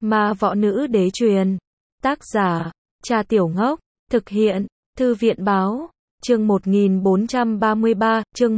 Ma võ nữ đế truyền. Tác giả, Trà Tiểu Ngốc. Thực hiện, Thư viện báo. Chương 1433, chương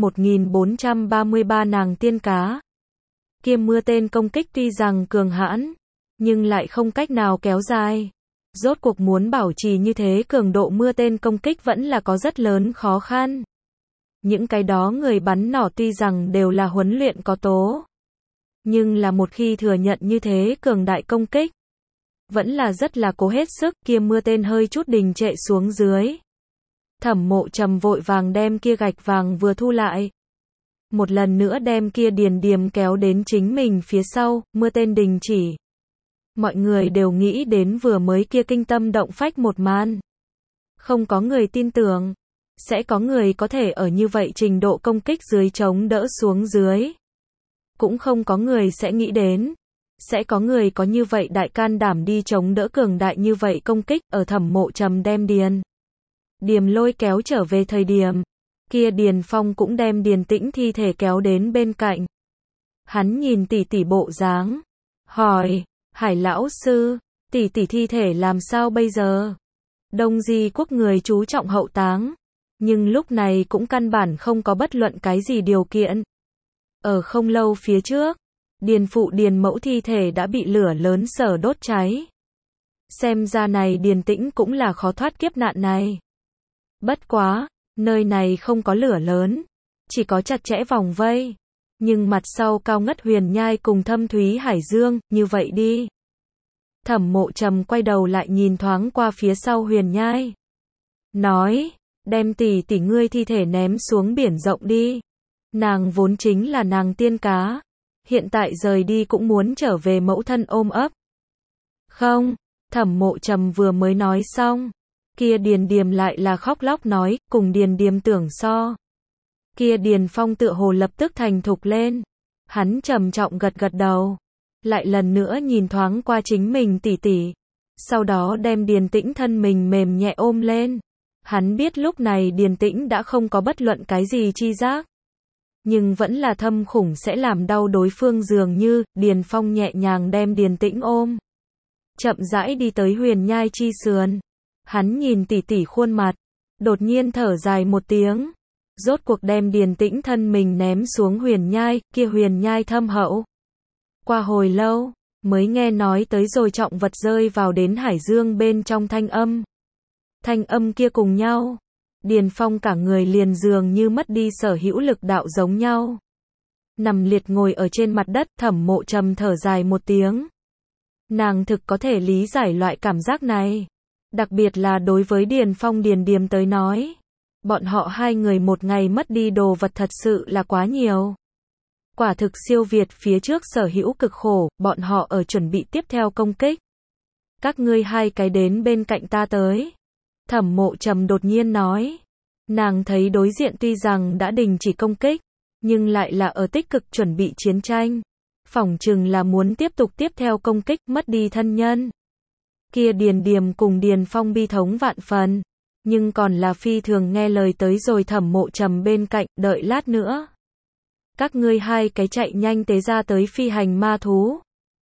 1433 nàng tiên cá. Kia mưa tên công kích tuy rằng cường hãn, nhưng lại không cách nào kéo dài. Rốt cuộc muốn bảo trì như thế cường độ mưa tên công kích vẫn là có rất lớn khó khăn. Những cái đó người bắn nỏ tuy rằng đều là huấn luyện có tố, nhưng là một khi thừa nhận như thế cường đại công kích, vẫn là rất là cố hết sức. Kia mưa tên hơi chút đình trệ xuống dưới. Thẩm Mộ Trầm vội vàng đem kia gạch vàng vừa thu lại. Một lần nữa đem kia Điền Điềm kéo đến chính mình phía sau, mưa tên đình chỉ. Mọi người đều nghĩ đến vừa mới kia kinh tâm động phách một màn. Không có người tin tưởng sẽ có người có thể ở như vậy trình độ công kích dưới chống đỡ xuống dưới. Cũng không có người sẽ nghĩ đến sẽ có người có như vậy đại can đảm đi chống đỡ cường đại như vậy công kích. Ở Thẩm Mộ Trầm đem Điền Điềm lôi kéo trở về thời điểm, kia Điền Phong cũng đem Điền Tĩnh thi thể kéo đến bên cạnh. Hắn nhìn tỷ tỷ bộ dáng, hỏi, Hải lão sư, tỷ tỷ thi thể làm sao bây giờ? Đông Di quốc người chú trọng hậu táng, nhưng lúc này cũng căn bản không có bất luận cái gì điều kiện. Ở không lâu phía trước, Điền phụ Điền mẫu thi thể đã bị lửa lớn sở đốt cháy. Xem ra này Điền Tĩnh cũng là khó thoát kiếp nạn này. Bất quá, nơi này không có lửa lớn, chỉ có chặt chẽ vòng vây. Nhưng mặt sau cao ngất Huyền Nhai cùng thâm thúy hải dương, như vậy đi. Thẩm Mộ Trầm quay đầu lại nhìn thoáng qua phía sau Huyền Nhai. Nói, đem tỷ tỷ ngươi thi thể ném xuống biển rộng đi. Nàng vốn chính là nàng tiên cá. Hiện tại rời đi cũng muốn trở về mẫu thân ôm ấp. Không, Thẩm Mộ Trầm vừa mới nói xong. Kia Điền Điềm lại là khóc lóc nói, cùng Điền Điềm tưởng so. Kia Điền Phong tựa hồ lập tức thành thục lên. Hắn trầm trọng gật gật đầu. Lại lần nữa nhìn thoáng qua chính mình tỷ tỷ. Sau đó đem Điền Tĩnh thân mình mềm nhẹ ôm lên. Hắn biết lúc này Điền Tĩnh đã không có bất luận cái gì chi giác. Nhưng vẫn là thâm khủng sẽ làm đau đối phương dường như. Điền Phong nhẹ nhàng đem Điền Tĩnh ôm. Chậm rãi đi tới Huyền Nhai chi sườn. Hắn nhìn tỷ tỷ khuôn mặt. Đột nhiên thở dài một tiếng. Rốt cuộc đem Điền Tĩnh thân mình ném xuống Huyền Nhai. Kia Huyền Nhai thâm hậu. Qua hồi lâu, mới nghe nói tới rồi trọng vật rơi vào đến hải dương bên trong thanh âm. Thanh âm kia cùng nhau. Điền Phong cả người liền dường như mất đi sở hữu lực đạo giống nhau. Nằm liệt ngồi ở trên mặt đất. Thẩm Mộ Trầm thở dài một tiếng. Nàng thực có thể lý giải loại cảm giác này. Đặc biệt là đối với Điền Phong Điền Điềm tới nói. Bọn họ hai người một ngày mất đi đồ vật thật sự là quá nhiều. Quả thực siêu việt phía trước sở hữu cực khổ. Bọn họ ở chuẩn bị tiếp theo công kích. Các ngươi hai cái đến bên cạnh ta tới. Thẩm Mộ Trầm đột nhiên nói. Nàng thấy đối diện tuy rằng đã đình chỉ công kích, nhưng lại là ở tích cực chuẩn bị chiến tranh. Phỏng chừng là muốn tiếp tục tiếp theo công kích, mất đi thân nhân. Kia Điền Điềm cùng Điền Phong bi thống vạn phần, nhưng còn là phi thường nghe lời tới rồi. Thẩm Mộ Trầm bên cạnh, đợi lát nữa. Các ngươi hai cái chạy nhanh tế ra tới phi hành ma thú.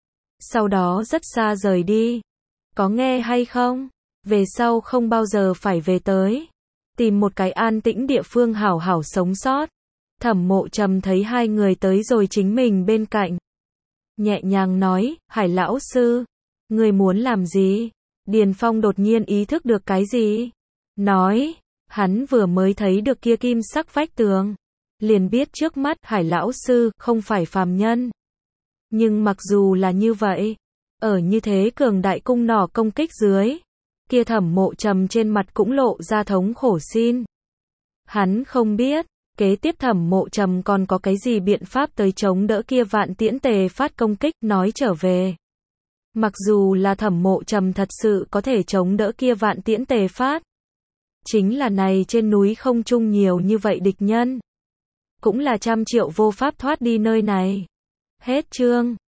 Sau đó rất xa rời đi. Có nghe hay không? Về sau không bao giờ phải về tới. Tìm một cái an tĩnh địa phương hảo hảo sống sót. Thẩm Mộ Trầm thấy hai người tới rồi chính mình bên cạnh. Nhẹ nhàng nói, Hải lão sư, người muốn làm gì? Điền Phong đột nhiên ý thức được cái gì? Nói, hắn vừa mới thấy được kia kim sắc vách tường. Liền biết trước mắt Hải lão sư không phải phàm nhân. Nhưng mặc dù là như vậy, ở như thế cường đại cung nỏ công kích dưới, kia Thẩm Mộ Trầm trên mặt cũng lộ ra thống khổ xin. Hắn không biết, kế tiếp Thẩm Mộ Trầm còn có cái gì biện pháp tới chống đỡ kia vạn tiễn tề phát công kích. Nói trở về, mặc dù là Thẩm Mộ Trầm thật sự có thể chống đỡ kia vạn tiễn tề phát, chính là này trên núi không chung nhiều như vậy địch nhân, cũng là trăm triệu vô pháp thoát đi nơi này. Hết chương.